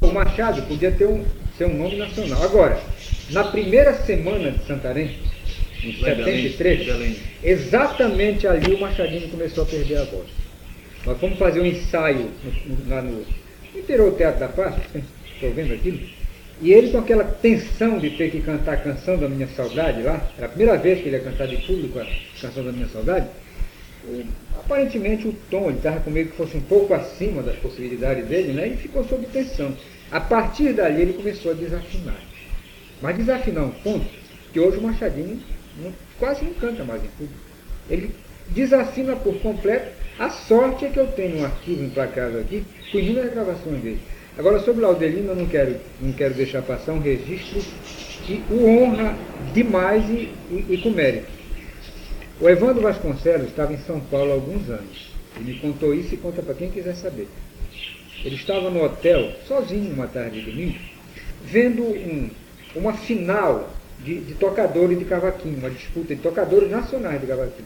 o Machado podia ser um nome nacional. Agora, na primeira semana de Santarém, em 73, exatamente ali o Machadinho começou a perder a voz. Nós fomos fazer um ensaio lá no interior do Teatro da Paz, estou vendo aquilo, e ele com aquela tensão de ter que cantar a Canção da Minha Saudade lá, era a primeira vez que ele ia cantar de público a Canção da Minha Saudade, aparentemente o tom, ele estava com medo que fosse um pouco acima das possibilidades dele, né, e ficou sob tensão. A partir dali ele começou a desafinar. Mas desafinar um ponto que hoje o Machadinho quase não canta mais em público. Ele desafina por completo. A sorte é que eu tenho um arquivo emplacado aqui com inúmeras gravações dele. Agora, sobre o Laudelino, eu não quero deixar passar um registro que o honra demais e com mérito. O Evandro Vasconcelos estava em São Paulo há alguns anos. Ele me contou isso e conta para quem quiser saber. Ele estava no hotel, sozinho, uma tarde de domingo, vendo uma final de tocadores de cavaquinho, uma disputa de tocadores nacionais de cavaquinho.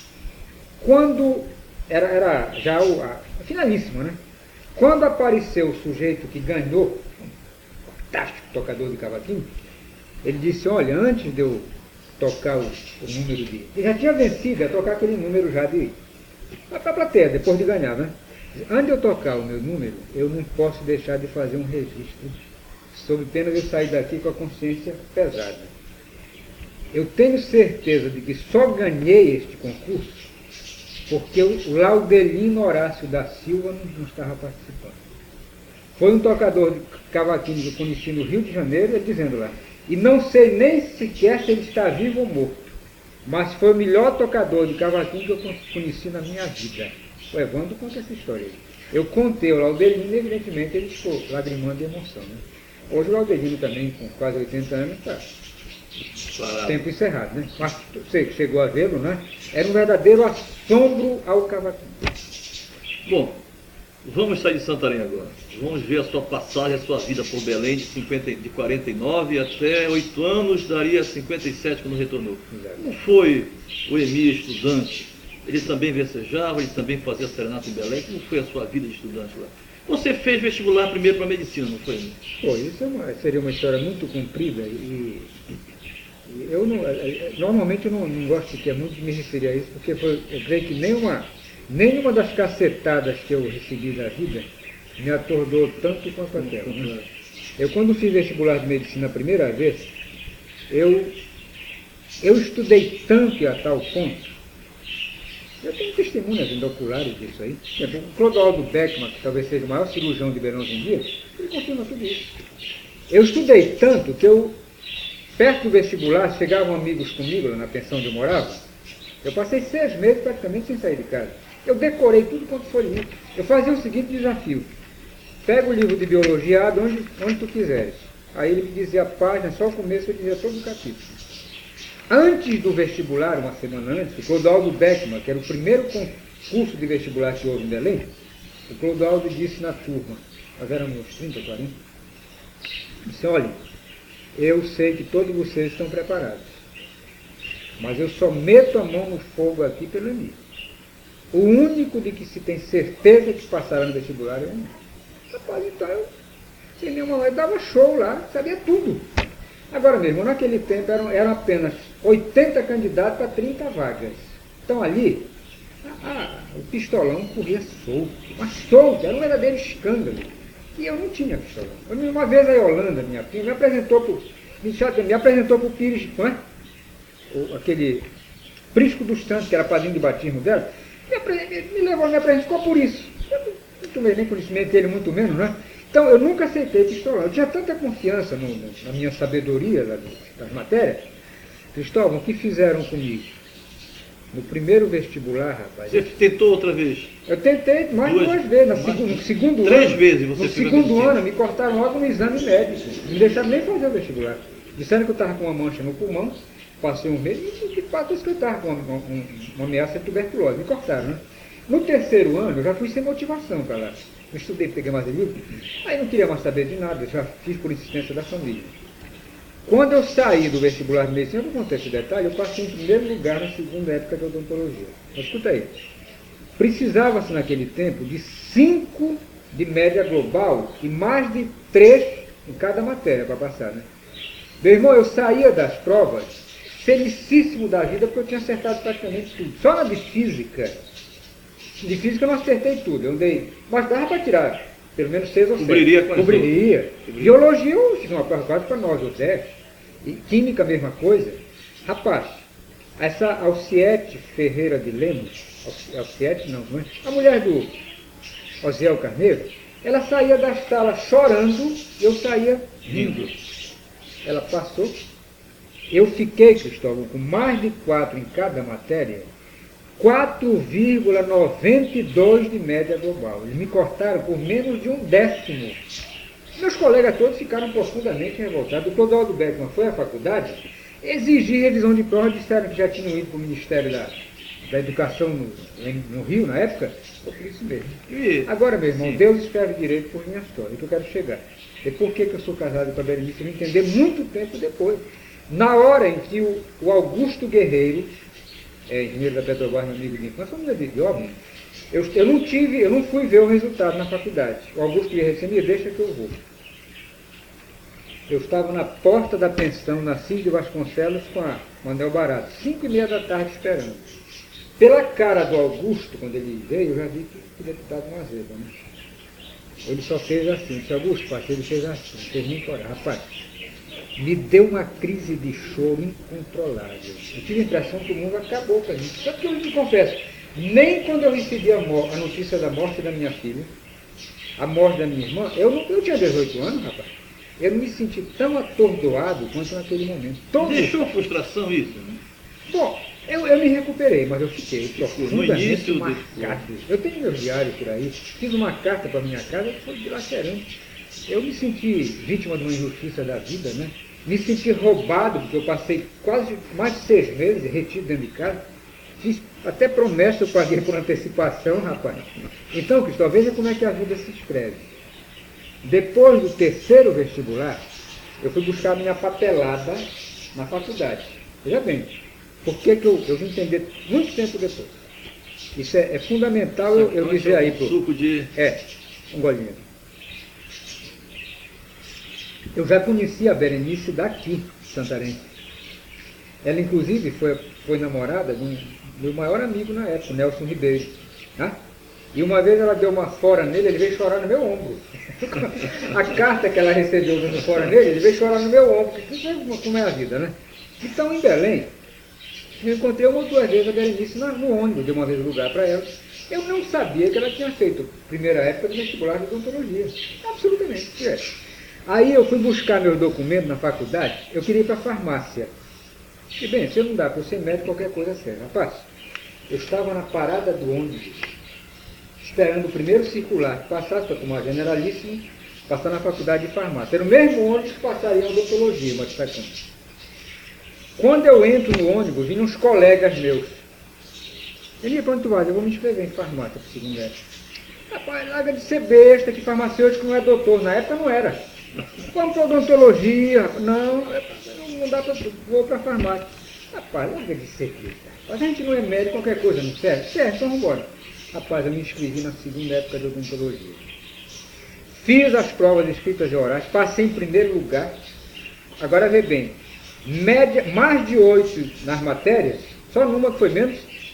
Quando era já a finalíssima, né? Quando apareceu o sujeito que ganhou, um fantástico tocador de cavaquinho, ele disse, olha, antes de eu tocar o número de... Ele já tinha vencido, ia tocar aquele número já de... Para a plateia, depois de ganhar, né? Antes de eu tocar o meu número, eu não posso deixar de fazer um registro, sob pena de eu sair daqui com a consciência pesada. Eu tenho certeza de que só ganhei este concurso porque o Laudelino Horácio da Silva não estava participando. Foi um tocador de cavaquinho que eu conheci no Rio de Janeiro, ele dizendo lá, e não sei nem sequer se ele está vivo ou morto, mas foi o melhor tocador de cavaquinho que eu conheci na minha vida. O Evandro conta essa história aí. Eu contei o Laudelino e, evidentemente, ele ficou lagrimando de emoção. Né? Hoje o Laudelino também, com quase 80 anos, está tempo encerrado, né? Mas você chegou a vê-lo, né? Era um verdadeiro assombro ao cavaquinho. Bom, vamos sair de Santarém agora. Vamos ver a sua passagem, a sua vida por Belém de 49 até 8 anos, daria 57 quando retornou. Exato. Como foi o Emílio estudante? Ele também versejava, ele também fazia serenata em Belém. Como foi a sua vida de estudante lá? Você fez vestibular primeiro para medicina, não foi? Foi, isso seria uma história muito comprida e eu normalmente eu não gosto sequer muito de me referir a isso, porque eu creio que nenhuma das cacetadas que eu recebi da vida me atordou tanto quanto aquela. Né? Eu, quando fiz vestibular de medicina a primeira vez, eu estudei tanto e a tal ponto, eu tenho testemunhas oculares disso aí. O Clodoaldo Beckmann, que talvez seja o maior cirurgião de Belém hoje em dia, ele confirma tudo isso. Eu estudei tanto que perto do vestibular, chegavam amigos comigo lá na pensão onde eu morava. Eu passei 6 meses praticamente sem sair de casa. Eu decorei tudo quanto foi livro. Eu fazia o seguinte desafio. Pega o livro de biologia, abre onde tu quiseres. Aí ele me dizia a página, só o começo, eu dizia todo o capítulo. Antes do vestibular, uma semana antes, o Clodoaldo Beckmann, que era o primeiro concurso de vestibular que houve em Belém, o Clodoaldo disse na turma, nós éramos uns 30, 40, disse, olha, eu sei que todos vocês estão preparados, mas eu só meto a mão no fogo aqui pelo Emílio. O único de que se tem certeza que passará no vestibular é o Emílio. Rapaz, então sem nenhuma, eu dava show lá, sabia tudo. Agora mesmo, naquele tempo eram apenas 80 candidatos para 30 vagas. Então ali, o pistolão corria solto, mas solto, era um verdadeiro escândalo. E eu não tinha pistolão. Uma vez a Yolanda, minha prima, me apresentou para o Pires, não é? Aquele Prisco dos Santos, que era padrinho de batismo dela, me apresentou por isso. Eu não tomei nem conhecimento dele, muito menos, não é? Então, eu nunca aceitei pistolão. Eu tinha tanta confiança na minha sabedoria das matérias. Cristóvão, o que fizeram comigo? No primeiro vestibular, rapaz... Você tentou outra vez? Eu tentei mais duas vezes. No segundo ano... 3 vezes você no segundo ano, me cortaram logo no exame médico. Não me deixaram nem fazer o vestibular. Disseram que eu estava com uma mancha no pulmão, passei um mês, e de fato isso que eu estava com uma ameaça de tuberculose. Me cortaram, né? No terceiro ano, eu já fui sem motivação para lá. Eu estudei, peguei mais livro, aí não queria mais saber de nada, eu já fiz por insistência da família. Quando eu saí do vestibular de medicina, eu vou contar esse detalhe, eu passei em primeiro lugar na segunda época de odontologia. Mas escuta aí, precisava-se naquele tempo de 5 de média global e mais de 3 em cada matéria para passar, né? Meu irmão, eu saía das provas felicíssimo da vida porque eu tinha acertado praticamente tudo. Só na de física eu não acertei tudo. Eu dei, mas dava para tirar pelo menos 6 ou 7. Cobriria. Biologia eu fiz uma prova quase para 9 ou 10. E química, a mesma coisa. Rapaz, essa Alciete Ferreira de Lemos, Alciete não, não é? A mulher do Osiel Carneiro, ela saía da sala chorando e eu saía rindo. Ela passou. Eu fiquei, Cristóvão, com mais de 4 em cada matéria, 4,92 de média global. Eles me cortaram por menos de 1/10. Meus colegas todos ficaram profundamente revoltados. O Clodoaldo Beckman foi à faculdade, exigir revisão de prova, disseram que já tinham ido para o Ministério da Educação no Rio, na época. Foi por isso mesmo. Agora, meu irmão, Deus escreve direito por minha história, que eu quero chegar. E por que eu sou casado com a Berenice? Eu vou entender muito tempo depois. Na hora em que o Augusto Guerreiro, engenheiro da Petrobras, meu amigo de infância, vamos dizer, óbvio, eu não fui ver o resultado na faculdade. O Augusto Guerreiro disse, me deixa que eu vou. Eu estava na porta da pensão, na Cis de Vasconcelos, com a Manuel Barato, 5h30 da tarde esperando. Pela cara do Augusto, quando ele veio, eu já vi que podia ter dado uma zebra, né? Ele só fez assim, disse, Augusto, pastor, ele fez assim, fez nem coragem. Rapaz, me deu uma crise de choro incontrolável. Eu tive a impressão que o mundo acabou para mim. Só que eu te confesso, nem quando eu recebi a notícia da morte da minha filha, a morte da minha irmã, eu tinha 18 anos, rapaz, eu não me senti tão atordoado quanto naquele momento. Deixou frustração isso, né? Bom, eu me recuperei, mas eu fiquei profundamente marcado. Eu tenho meus diários por aí, fiz uma carta para minha casa que foi dilacerante. Eu me senti vítima de uma injustiça da vida, né? Me senti roubado, porque eu passei quase mais de 6 meses retido dentro de casa. Fiz até promessa, eu paguei por antecipação, rapaz. Então, Cristóvão, veja como é que a vida se escreve. Depois do 3º vestibular, eu fui buscar minha papelada na faculdade. Veja bem, por que eu vim entender muito tempo depois. Isso é fundamental eu dizer aí. Suco de... um golinho. Eu já conhecia a Berenice daqui, Santarém. Ela, inclusive, foi namorada de um meu maior amigo na época, Nelson Ribeiro. Né? E uma vez ela deu uma fora nele, ele veio chorar no meu ombro. A carta que ela recebeu dando fora nele, ele veio chorar no meu ombro. Como é a vida, né? Então, em Belém, eu encontrei uma ou 2 vezes a Berenice no ônibus, dei uma vez lugar para ela. Eu não sabia que ela tinha feito a primeira época de vestibular de odontologia. Absolutamente. Aí eu fui buscar meus documentos na faculdade, eu queria ir para a farmácia. E bem, se não dá para eu ser médico, qualquer coisa serve. Rapaz, eu estava na parada do ônibus, esperando o primeiro circular que passasse para tomar generalíssimo, passar na faculdade de farmácia. Era o mesmo ônibus que passaria em odontologia, mas destacando. Quando eu entro no ônibus, vinham uns colegas meus. Ele para onde tu vai? Eu vou me inscrever em farmácia para o segundo ano. Rapaz, larga de ser besta, que farmacêutico não é doutor. Na época não era. Vamos para odontologia. Não dá para... Vou para farmácia. Rapaz, larga de ser besta. Mas a gente não é médico, qualquer coisa não serve? Serve, então vamos embora. Rapaz, eu me inscrevi na segunda época de odontologia. Fiz as provas escritas e orais, passei em primeiro lugar. Agora vê bem, média, mais de 8 nas matérias, só numa que foi menos,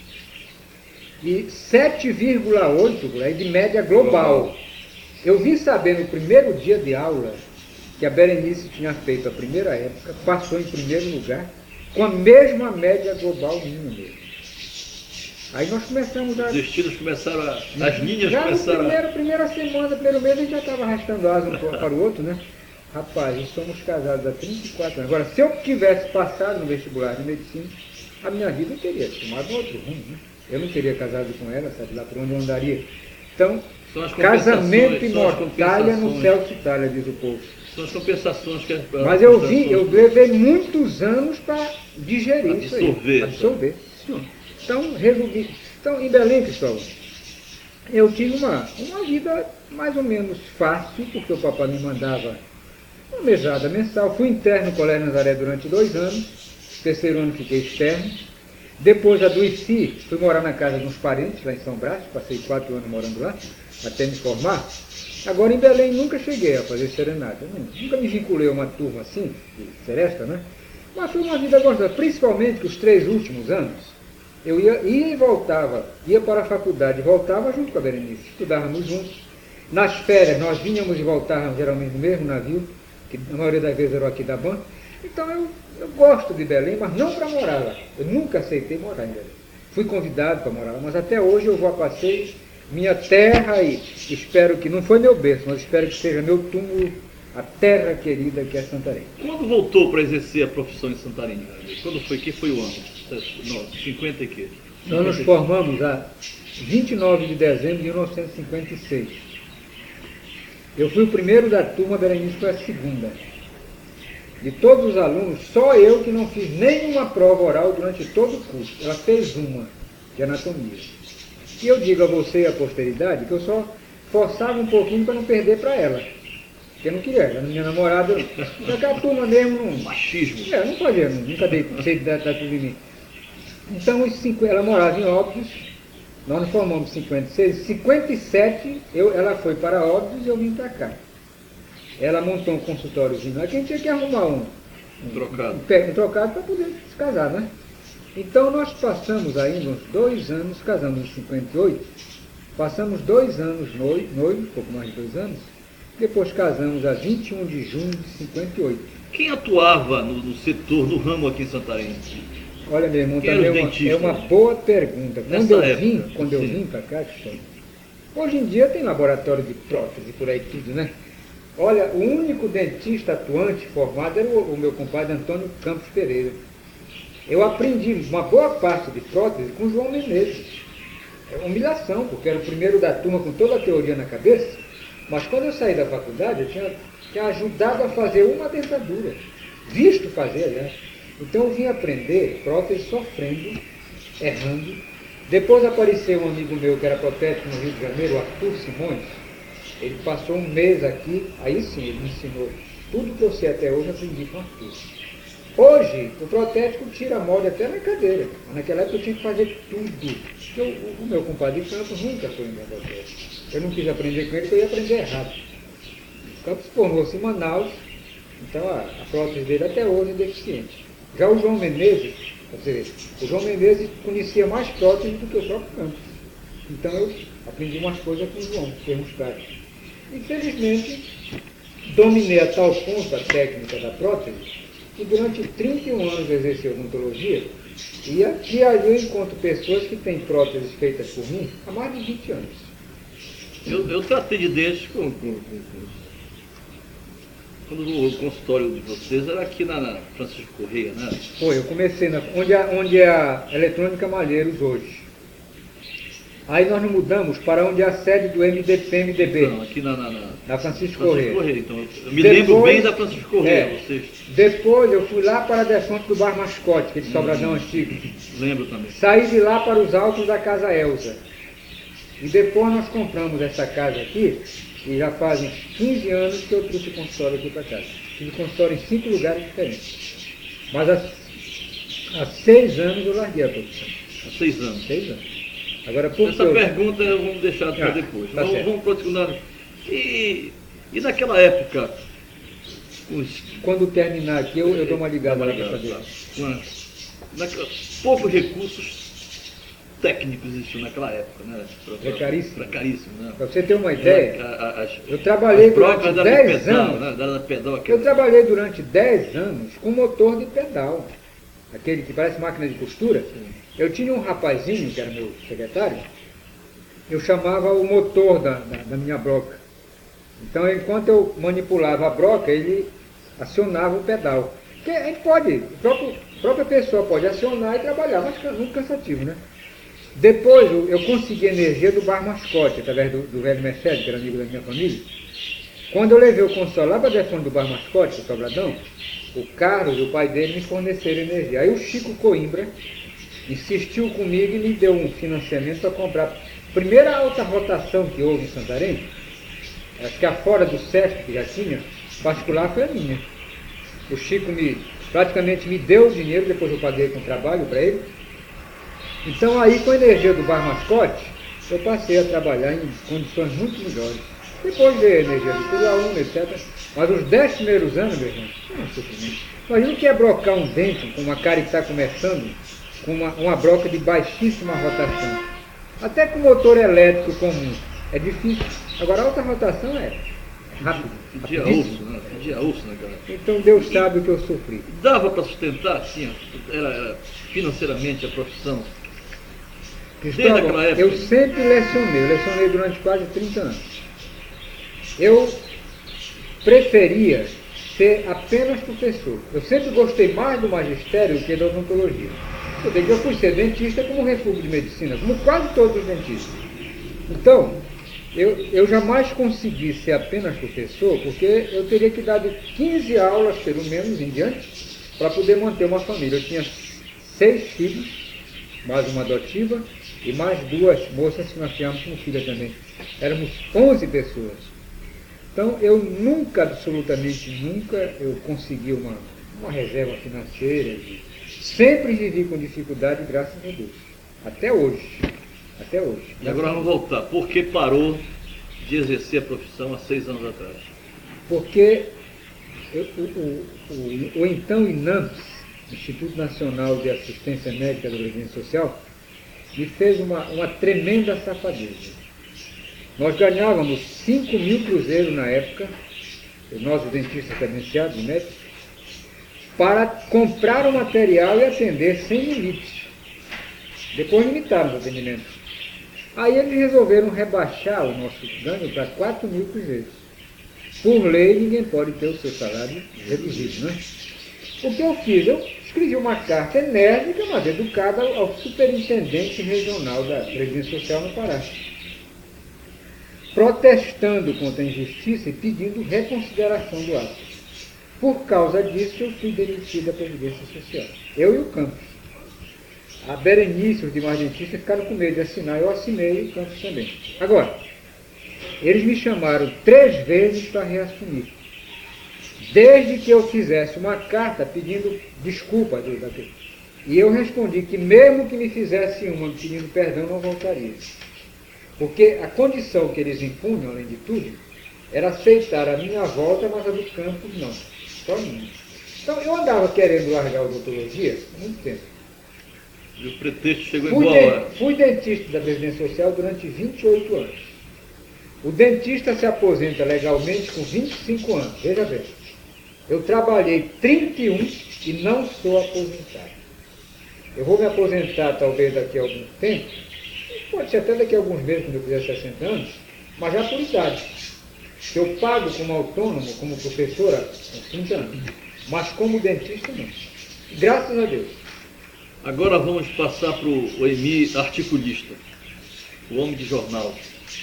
e 7,8 de média global. Eu vim saber no primeiro dia de aula que a Berenice tinha feito a primeira época, passou em primeiro lugar, com a mesma média global minha mesmo. Aí nós começamos a... Os destinos começaram a... As linhas já começaram a... primeira semana, primeiro mês, a gente já estava arrastando asa um para o outro, né? Rapaz, nós somos casados há 34 anos. Agora, se eu tivesse passado no vestibular de medicina, a minha vida teria tomado um outro rumo, né? Eu não teria casado com ela, sabe lá por onde eu andaria. Então, casamento e mortalha no céu se talha, diz o povo. São as compensações que... Mas eu levei muitos anos para digerir isso aí. Absorver. Então, resolvi. Então, em Belém, Cristóvão, eu tive uma vida mais ou menos fácil, porque o papai me mandava uma mesada mensal. Fui interno no Colégio Nazaré durante 2 anos. 3º ano fiquei externo. Depois adoeci, fui morar na casa de uns parentes lá em São Brás, passei 4 anos morando lá, até me formar. Agora em Belém nunca cheguei a fazer serenata, nunca me vinculei a uma turma assim, de seresta, né? Mas foi uma vida gostosa, principalmente que os 3 últimos anos, eu ia e voltava, ia para a faculdade, voltava junto com a Berenice, estudávamos juntos. Nas férias nós vinhamos e voltávamos geralmente no mesmo navio, que a maioria das vezes era o Aquidaban. Então eu gosto de Belém, mas não para morar lá. Eu nunca aceitei morar em Belém. Fui convidado para morar lá, mas até hoje eu vou a passeio, minha terra, e espero que, não foi meu berço, mas espero que seja meu túmulo, a terra querida que é Santarém. Quando voltou para exercer a profissão em Santarém? Quando foi? Que foi o ano? 50 e quê? Nós nos formamos a 29 de dezembro de 1956. Eu fui o primeiro da turma, a Berenice foi a segunda. De todos os alunos, só eu que não fiz nenhuma prova oral durante todo o curso. Ela fez uma, de anatomia. E eu digo a você e à posteridade que eu só forçava um pouquinho para não perder para ela. Porque eu não queria, ela minha namorada, daquela turma mesmo não... Machismo. Não fazia, nunca dei sei dar tudo em mim. Então, ela morava em Óbidos, nós nos formamos em 56, em 57 ela foi para Óbidos e eu vim para cá. Ela montou um consultóriozinho lá, que a gente tinha que arrumar um trocado para poder se casar, né? Então nós passamos ainda uns 2 anos, casamos em 58, passamos 2 anos noivo, pouco mais de 2 anos, depois casamos a 21 de junho de 58. Quem atuava no setor, no ramo aqui em Santarém? Olha, meu irmão, também é uma boa pergunta. Quando eu vim para cá, hoje em dia tem laboratório de prótese por aí tudo, né? Olha, o único dentista atuante formado era o meu compadre Antônio Campos Pereira. Eu aprendi uma boa parte de prótese com o João Menezes. É uma humilhação, porque era o primeiro da turma com toda a teoria na cabeça, mas quando eu saí da faculdade, eu tinha ajudado a fazer uma dentadura, visto fazer, aliás. Então eu vim aprender prótese sofrendo, errando. Depois apareceu um amigo meu que era protético no Rio de Janeiro, o Arthur Simões. Ele passou 1 mês aqui, aí sim ele me ensinou tudo que eu sei até hoje, aprendi com o Arthur. Hoje, o protético tira a molde até na cadeira, mas naquela época eu tinha que fazer tudo. O meu compadre Campos nunca foi em protético. Eu não quis aprender com ele, porque eu ia aprender errado. O Campos formou-se em Manaus, então a prótese dele até hoje é deficiente. Já o João Menezes, o João Menezes conhecia mais prótese do que o próprio Campos. Então eu aprendi umas coisas com o João, termos práticos. Infelizmente, dominei a tal ponto a técnica da prótese, que durante 31 anos exerci odontologia, e ali eu encontro pessoas que têm próteses feitas por mim há mais de 20 anos. Eu tratei de dentes quando o consultório de vocês era aqui na Francisco Correia, né? Foi, eu comecei onde é a Eletrônica Malheiros hoje. Aí nós nos mudamos para onde é a sede do MDP-MDB. Não, aqui na Francisco Correia. Então, eu me lembro bem da Francisco Correia. Depois eu fui lá para a desfonte do Bar Mascote, aquele sobradão antigo. Lembro também. Saí de lá para os altos da Casa Elza. E depois nós compramos essa casa aqui, e já fazem 15 anos que eu trouxe o consultório aqui para casa. Tive consultório em 5 lugares diferentes. Mas há 6 anos eu larguei a profissão. Há 6 anos? 6 anos. Agora, essa pergunta vamos deixar para depois. Tá vamos continuar. E naquela época? Quando terminar aqui, eu dou uma ligada lá para saber. Poucos recursos técnicos existiam naquela época, né? Precaríssimo. Né? Para você ter uma ideia, eu trabalhei durante 10 anos. Eu trabalhei durante 10 anos com motor de pedal. Aquele que parece máquina de costura. Sim. Eu tinha um rapazinho, que era meu secretário, eu chamava o motor da minha broca. Então, enquanto eu manipulava a broca, ele acionava o pedal. Porque a gente pode, a própria pessoa pode acionar e trabalhar, mas muito cansativo, né? Depois, eu consegui energia do Bar Mascote, através do velho Mercedes, que era amigo da minha família. Quando eu levei o console lá para a defesa do Bar Mascote, o Sobradão, o Carlos, o pai dele, me forneceram energia. Aí o Chico Coimbra insistiu comigo e me deu um financiamento para comprar a primeira alta rotação que houve em Santarém, acho que a fora do SESC, que já tinha, particular foi a minha. O Chico praticamente me deu o dinheiro, depois eu paguei com trabalho para ele, Então aí, com a energia do Bar Mascote, eu passei a trabalhar em condições muito melhores. Depois veio a energia do Tudo Aluno, etc. Mas os 10 primeiros anos, meu irmão, não sofrimento. Imagina o que é brocar um dente com uma cara que está começando, com uma broca de baixíssima rotação. Até com motor elétrico comum. É difícil. Agora, a alta rotação é rápido. Pedia osso, né? Pedia osso, né, cara? Então Deus sabe o que eu sofri. Dava para sustentar, assim, era financeiramente a profissão? Cristóvão, Desde aquela época? eu sempre lecionei durante quase 30 anos. Eu preferia ser apenas professor. Eu sempre gostei mais do magistério do que da odontologia. Eu fui ser dentista como refúgio de medicina, como quase todos os dentistas. Então, eu jamais consegui ser apenas professor, porque eu teria que dar de 15 aulas, pelo menos, em diante, para poder manter uma família. Eu tinha 6 filhos, mais uma adotiva, e mais 2 moças que nós tínhamos como filha também. Éramos 11 pessoas. Então, eu nunca, absolutamente nunca, eu consegui uma reserva financeira. Sempre vivi com dificuldade, graças a Deus. Até hoje. Até hoje. E agora vamos voltar. Por que parou de exercer a profissão há 6 anos atrás? Porque o então INAMPS, Instituto Nacional de Assistência Médica da Previdência Social, me fez uma tremenda safadeza. Nós ganhávamos 5.000 cruzeiros na época, nós os dentistas credenciados, médicos, para comprar o material e atender sem limite. Depois limitaram os atendimentos. Aí eles resolveram rebaixar o nosso ganho para 4.000 cruzeiros. Por lei, ninguém pode ter o seu salário reduzido, né? O que eu fiz? Eu escrevi uma carta enérgica, mas educada ao superintendente regional da Previdência Social no Pará, protestando contra a injustiça e pedindo reconsideração do ato. Por causa disso, eu fui demitido da Previdência Social. Eu e o Campos. A Berenice, os demais dentistas, ficaram com medo de assinar. Eu assinei e o Campos também. Agora, eles me chamaram 3 vezes para reassumir. Desde que eu fizesse uma carta pedindo desculpa. E eu respondi que mesmo que me fizesse uma pedindo perdão, não voltaria. Porque a condição que eles impunham, além de tudo, era aceitar a minha volta, mas a do Campos não. Só minha. Então eu andava querendo largar a odontologia há muito tempo. E o pretexto chegou em boa hora. Fui dentista da Previdência Social durante 28 anos. O dentista se aposenta legalmente com 25 anos. Veja bem. Eu trabalhei 31 e não sou aposentado. Eu vou me aposentar talvez daqui a algum tempo, pode ser até daqui a alguns meses, quando eu fizer 60 anos, mas já por idade. Eu pago como autônomo, como professora, há 30 anos, mas como dentista não. Graças a Deus. Agora vamos passar para o Emi articulista, o homem de jornal.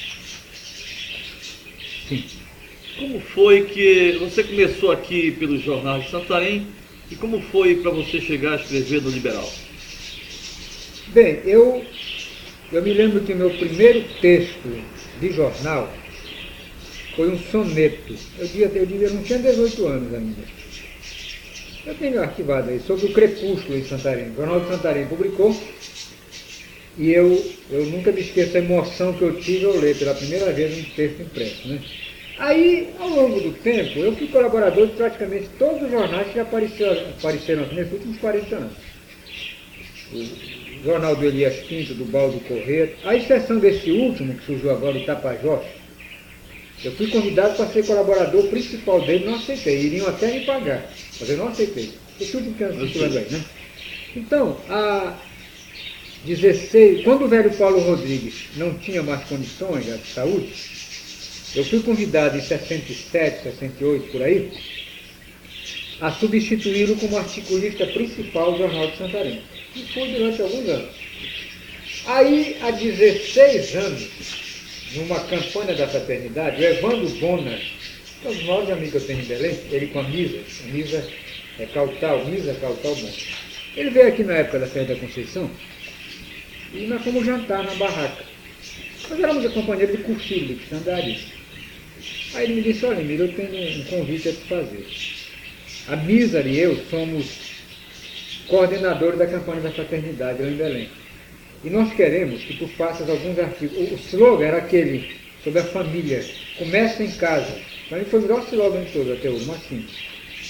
Sim. Como foi que você começou aqui pelo Jornal de Santarém e como foi para você chegar a escrever no Liberal? Bem, eu me lembro que o meu primeiro texto de jornal foi um soneto. Eu não tinha 18 anos ainda. Eu tenho arquivado aí, sobre o crepúsculo em Santarém. O Jornal de Santarém publicou e eu nunca me esqueço a emoção que eu tive ao ler pela primeira vez um texto impresso, né? Aí, ao longo do tempo, eu fui colaborador de praticamente todos os jornais que apareceram nesses últimos 40 anos. O jornal do Elias Pinto, do Baldo Corrêa, à exceção desse último, que surgiu agora, o Tapajós, eu fui convidado para ser colaborador principal dele, não aceitei. Iriam até me pagar, mas eu não aceitei. Esse último que eu circulando aí, né? Então, há 16, quando o velho Paulo Rodrigues não tinha mais condições de saúde, eu fui convidado em 67, 68, por aí, a substituí-lo como articulista principal do Jornal de Santarém. E foi durante alguns anos. Aí, há 16 anos, numa campanha da fraternidade, o Evandro Bona, que é um dos maiores amigos que eu tenho em Belém, ele com a Misa Cautal Bona. Ele veio aqui na época da Festa da Conceição e nós fomos jantar na barraca. Nós éramos companheiros de cursilho, de Sandaris. Aí ele me disse, olha, Emílio, eu tenho um convite a te fazer. A Misa e eu somos coordenadores da campanha da fraternidade lá em Belém. E nós queremos que tu faças alguns artigos. O slogan era aquele, sobre a família. Começa em casa. Para mim foi o melhor slogan de todos até hoje, mais simples.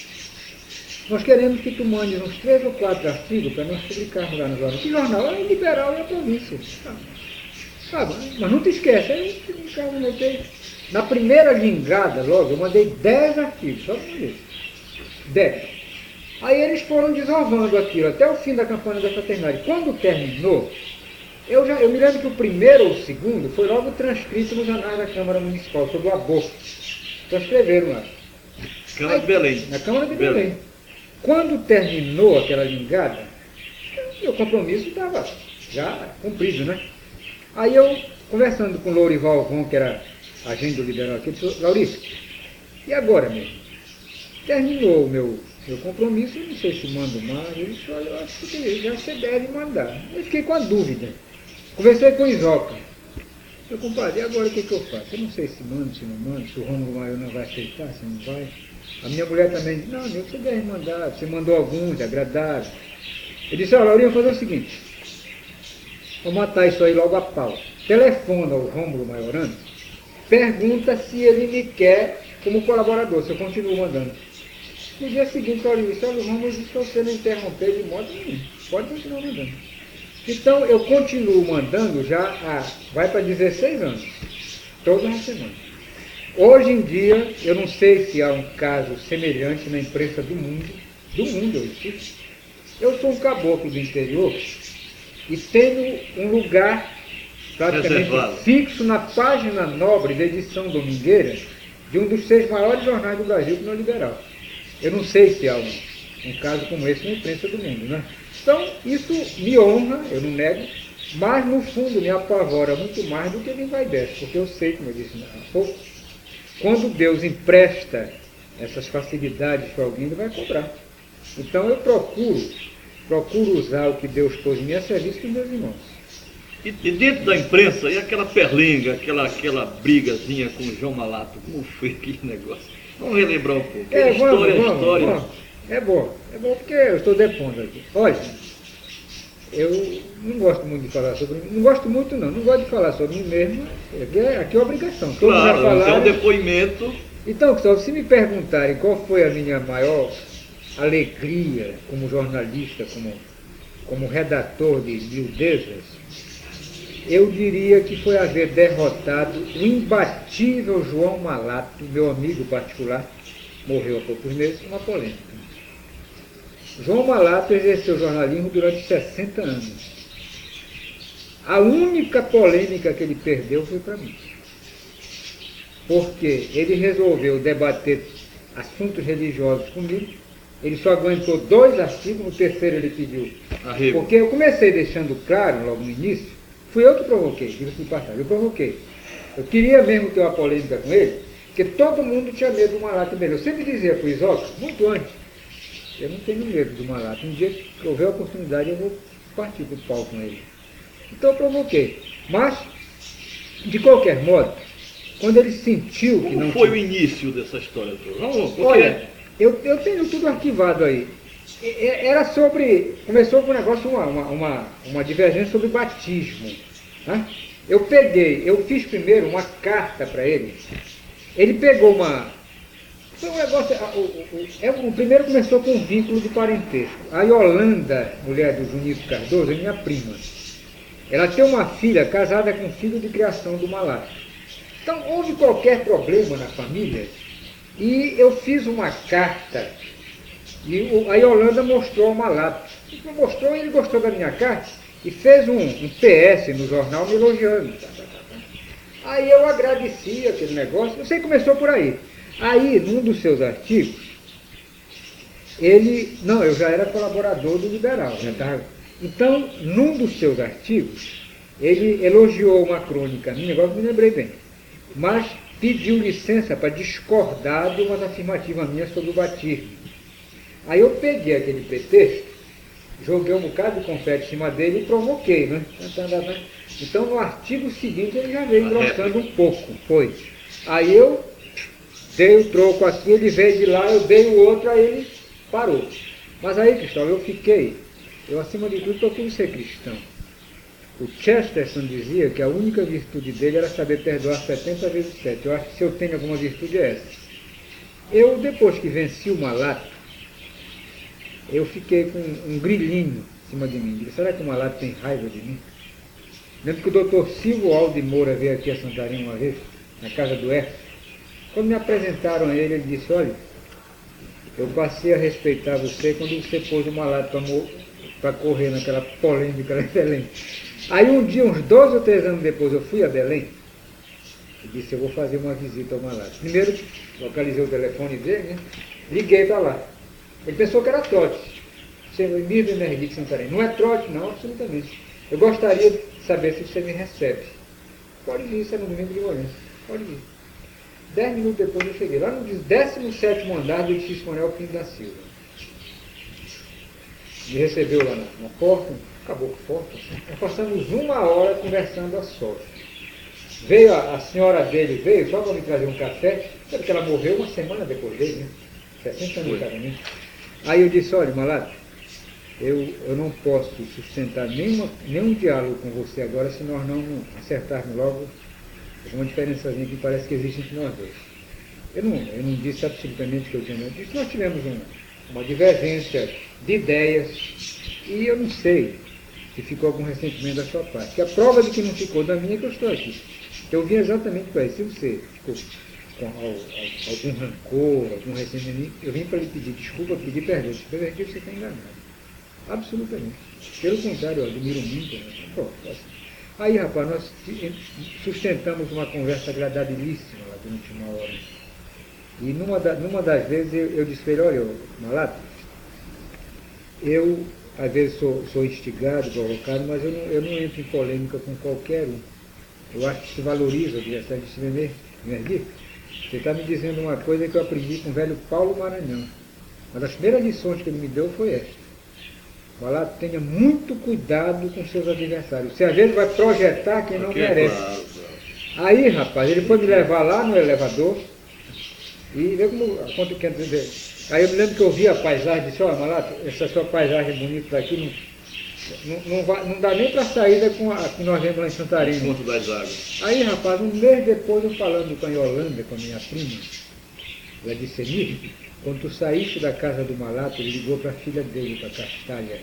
Nós queremos que tu mandes uns 3 ou 4 artigos para nós publicarmos lá no jornal. Que jornal? É Liberal e a província. Sabe? Mas não te esquece. Aí, em casa, na primeira gingada, logo, eu mandei 10 artigos. Só para ver. 10. Aí eles foram desovando aquilo até o fim da campanha da fraternidade. Quando terminou, eu me lembro que o primeiro ou o segundo foi logo transcrito nos anais da Câmara Municipal, sobre o aborto. Transcreveram lá. Câmara de Belém. Na Câmara de Belém. Quando terminou aquela gingada, meu compromisso estava já cumprido, né? Aí eu, conversando com o Lourival Von, que era agente do Liberal aqui, eu disse: Laurice, e agora mesmo? Terminou o meu compromisso, eu não sei se mando mais. Ele disse: olha, eu acho que já você deve mandar. Eu fiquei com a dúvida. Conversei com o Isoca. Meu compadre, e agora o que eu faço? Eu não sei se mando, se não mando, se o Rômulo Maior não vai aceitar, se não vai. A minha mulher também disse: não, você deve mandar, você mandou alguns, agradaram. Eu disse: olha, Laurinha, vou fazer o seguinte, vou matar isso aí logo a pau. Telefona ao Rômulo Maiorano, pergunta se ele me quer como colaborador, se eu continuo mandando. No dia seguinte, eu disse: olha, Rômulo, se você não interromper de modo nenhum, pode continuar mandando. Então, eu continuo mandando já vai para 16 anos, todas as semanas. Hoje em dia, eu não sei se há um caso semelhante na imprensa do mundo eu insisto. Eu sou um caboclo do interior e tenho um lugar praticamente fixo na página nobre da edição domingueira de um dos 6 maiores jornais do Brasil, que não é Liberal. Eu não sei se há um caso como esse na imprensa do mundo, né? Então, isso me honra, eu não nego, mas no fundo me apavora muito mais do que me envaidece, porque eu sei, como eu disse há pouco, quando Deus empresta essas facilidades para alguém, ele vai cobrar. Então eu procuro usar o que Deus pôs em minha serviço para os meus irmãos. E dentro da imprensa, e aquela perlenga, aquela brigazinha com o João Malato, como foi aquele negócio? Vamos relembrar um pouco. História. É bom porque eu estou depondo aqui. Olha, eu não gosto muito de falar sobre mim. Não gosto muito não gosto de falar sobre mim mesmo. Aqui é obrigação. Claro, é um depoimento. Então, pessoal, se me perguntarem qual foi a minha maior alegria como jornalista, como redator de miudezas, eu diria que foi haver derrotado o imbatível João Malato, meu amigo particular, morreu há poucos meses, uma polêmica. João Malato exerceu jornalismo durante 60 anos. A única polêmica que ele perdeu foi para mim. Porque ele resolveu debater assuntos religiosos comigo. Ele só aguentou 2 artigos, no terceiro ele pediu. Porque eu comecei deixando claro, logo no início, fui eu que provoquei, diga-se de passagem, eu provoquei. Eu queria mesmo ter uma polêmica com ele, porque todo mundo tinha medo do Malato mesmo. Eu sempre dizia para o Isoca, muito antes, eu não tenho medo do Malato. Um dia que houver oportunidade, eu vou partir para o pau com ele. Então eu provoquei. Mas, de qualquer modo, quando ele sentiu que não... Como foi o início dessa história toda? Olha, eu tenho tudo arquivado aí. Era sobre... Começou com um negócio, uma divergência sobre batismo. Né? Eu fiz primeiro uma carta para ele. Ele pegou foi um negócio... O primeiro começou com um vínculo de parentesco. A Yolanda, mulher do Junito Cardoso, é minha prima. Ela tem uma filha casada com um filho de criação do Malato. Então, houve qualquer problema na família e eu fiz uma carta e a Yolanda mostrou ao Malato. Mostrou, ele gostou da minha carta e fez um PS no jornal me elogiando. Aí eu agradeci aquele negócio, eu sei que começou por aí. Aí, num dos seus artigos, eu já era colaborador do Liberal. Então, num dos seus artigos, ele elogiou uma crônica minha, agora me lembrei bem, mas pediu licença para discordar de umas afirmativas minhas sobre o batismo. Aí eu peguei aquele pretexto, joguei um bocado de confete em cima dele e provoquei, né? Então, no artigo seguinte, ele já veio engrossando um pouco, foi. Aí eu dei o troco aqui, ele veio de lá, eu dei o outro, aí ele parou. Mas aí, Cristóvão, eu acima de tudo, procuro ser cristão. O Chesterton dizia que a única virtude dele era saber perdoar 70 vezes 7. Eu acho que se eu tenho alguma virtude é essa. Eu, depois que venci o malato, eu fiquei com um grilinho em cima de mim. Disse, será que o malato tem raiva de mim? Lembro que o doutor Silvio Aldo Moura veio aqui a Santarém uma vez, na casa do F. Quando me apresentaram a ele, ele disse, olha, eu passei a respeitar você quando você pôs o malato para correr naquela polêmica lá em Belém. Aí um dia, uns 12 ou 13 anos depois, eu fui a Belém e disse, eu vou fazer uma visita ao malato. Primeiro, localizei o telefone dele, né? Liguei para lá. Ele pensou que era trote. Senhor Emílio Bemergui de Santarém. Não é trote, não, absolutamente. Eu gostaria de saber se você me recebe. Pode vir, isso é no domingo de manhã. Pode vir. 10 minutos depois eu cheguei lá no 17º andar do edifício Manuel Pinto da Silva. Me recebeu lá na porta, acabou com porta. Nós passamos 1 hora conversando a sós. Veio a senhora dele, veio só para me trazer um café, sabe que ela morreu uma semana depois dele, né? 60 anos de casamento. Aí eu disse, olha, malato, eu não posso sustentar nenhum diálogo com você agora se nós não acertarmos logo uma diferençazinha que parece que existe entre nós dois. Eu não disse absolutamente que eu tinha, eu disse, nós tivemos uma divergência de ideias e eu não sei se ficou algum ressentimento da sua parte. Que a prova de que não ficou da minha é que eu estou aqui. Eu vim exatamente para isso. Se você ficou com algum rancor, algum ressentimento, eu vim para lhe pedir desculpa, pedir perdão. Se for aqui, você está enganado. Absolutamente. Pelo contrário, eu admiro muito. Né? Pronto, assim. Aí, rapaz, nós sustentamos uma conversa agradabilíssima lá durante 1 hora. E numa das vezes eu disse para ele, olha, malato, eu às vezes sou instigado, provocado, mas eu não entro em polêmica com qualquer um. Eu acho que se valoriza a diversidade de Bemergui. Você está me dizendo uma coisa que eu aprendi com o velho Paulo Maranhão. Uma das primeiras lições que ele me deu foi essa. Malato, tenha muito cuidado com seus adversários. Você às vezes vai projetar quem não merece. Claro. Aí, rapaz, ele foi me levar lá no elevador e vê como a conta que entra dele. Aí eu me lembro que eu vi a paisagem e disse, olha, Malato, essa sua paisagem bonita aqui não dá nem para saída com a que nós vemos lá em Santarém. Ponto das águas. Aí, rapaz, um mês depois eu falando com a Yolanda, com a minha prima, ela disse, Emílio, quando tu saíste da casa do Malato, ele ligou para a filha dele, para Castalha.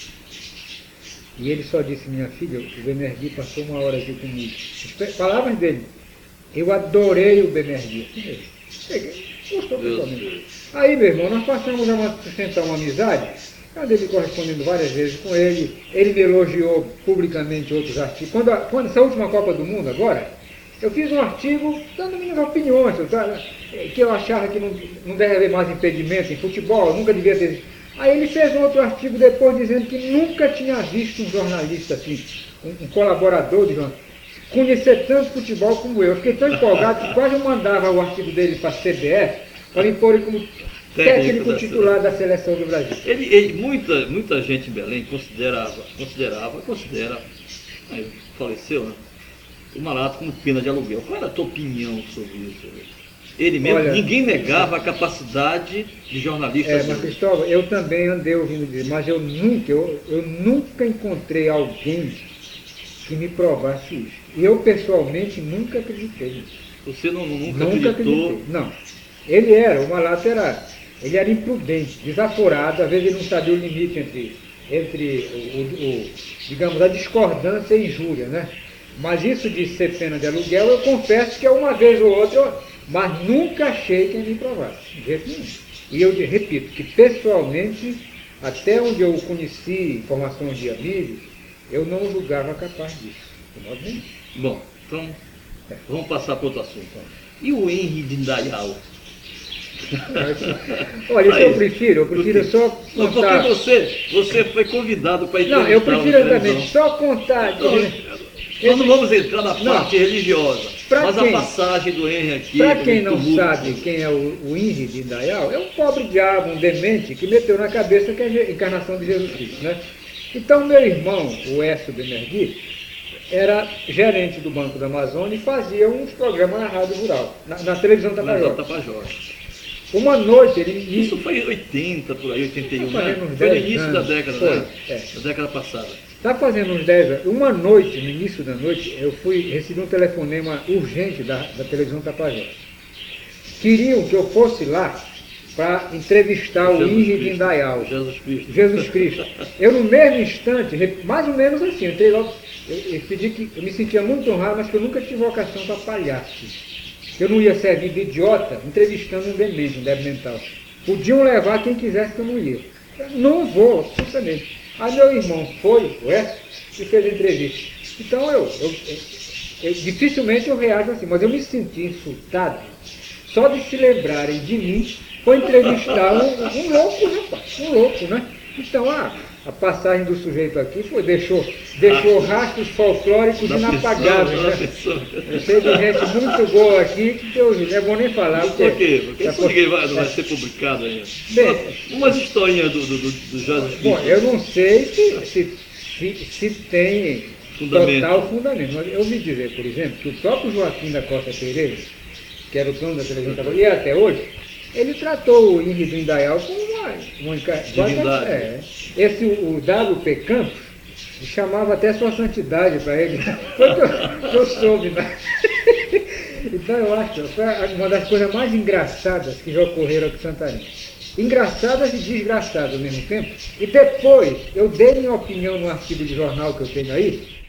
E ele só disse, minha filha, o Bemergui passou 1 hora aqui comigo. Palavras dele, eu adorei o Bemergui. Cheguei, gostou totalmente. Aí, meu irmão, nós passamos a sustentar uma amizade, ele correspondendo várias vezes com ele, ele me elogiou publicamente outros artigos. Quando essa última Copa do Mundo agora, eu fiz um artigo dando minhas opiniões, que eu achava que não deve haver mais impedimento em futebol, nunca devia ter. Aí ele fez um outro artigo depois dizendo que nunca tinha visto um jornalista assim, um colaborador de jornal, conhecer tanto futebol como eu. Fiquei tão empolgado que quase eu mandava o artigo dele para a CBF para me pôr como técnico titular da seleção do Brasil. Muita gente em Belém considera, aí faleceu, né? O Malato como pena de aluguel. Qual era a tua opinião sobre isso? Ele mesmo, olha, ninguém negava a capacidade de jornalista. Mas Cristóvão, eu também andei ouvindo dizer, mas eu nunca encontrei alguém que me provasse isso. E eu pessoalmente nunca acreditei nisso. Você nunca acreditou? Acreditei. Não. O Malato ele era imprudente, desaforado, às vezes ele não sabia o limite entre digamos, a discordância e a injúria, né? Mas isso de ser pena de aluguel, eu confesso que é uma vez ou outra, mas nunca achei quem me provasse, de jeito nenhum. E eu repito, que pessoalmente, até onde eu conheci informações de amigos, eu não julgava capaz disso, de modo nenhum. Bom, então, vamos passar para outro assunto. E o Henry de Indaial? Olha, isso eu prefiro só contar. Porque você foi convidado para ir. Não, eu prefiro exatamente só contar. Nós não vamos entrar na parte religiosa, mas a passagem do Henry aqui. Para quem não sabe quem é o Henry de Indaial, é um pobre diabo, um demente, que meteu na cabeça que é a encarnação de Jesus Cristo, né? Então, meu irmão, o Écio Bemergui, era gerente do Banco da Amazônia e fazia uns programas na Rádio Rural, na televisão Tapajós. Uma noite ele... Isso foi em 80, por aí, 81, né? Foi no início da década, né? Da década passada. Está fazendo uns 10 anos. Uma noite, no início da noite, recebi um telefonema urgente da televisão Tapajós. Queriam que eu fosse lá para entrevistar o Ingrid Indaial. Jesus Cristo. Eu, no mesmo instante, mais ou menos assim, eu entrei logo, eu pedi que eu me sentia muito honrado, mas que eu nunca tive vocação para palhaço. Eu não ia servir de idiota entrevistando um demênio, um débil mental. Podiam levar quem quisesse que eu não ia. Eu não vou, absolutamente. Aí meu irmão foi, e fez a entrevista. Então dificilmente eu reajo assim, mas eu me senti insultado só de se lembrarem de mim para entrevistar um louco, rapaz, um louco, né? Então a passagem do sujeito aqui deixou rastros folclóricos inapagáveis, né? Eu sei de gente muito boa aqui que eu não é bom nem falar. Por quê? Porque isso ninguém vai ser publicado ainda. Bem, umas historinhas do Jesus Cristo. Bom, eu não sei se tem total fundamento, mas eu ouvi dizer, por exemplo, que o próprio Joaquim da Costa Pereira, que era o dono da televisão Tapajós, e até hoje, ele tratou o Ingrid Indaial como uma divindade. O W.P. Campos chamava até sua santidade para ele. Foi que eu soube, né? Então eu acho que foi uma das coisas mais engraçadas que já ocorreram aqui em Santarém. Engraçadas e desgraçadas ao mesmo tempo. E depois eu dei minha opinião num artigo de jornal que eu tenho aí,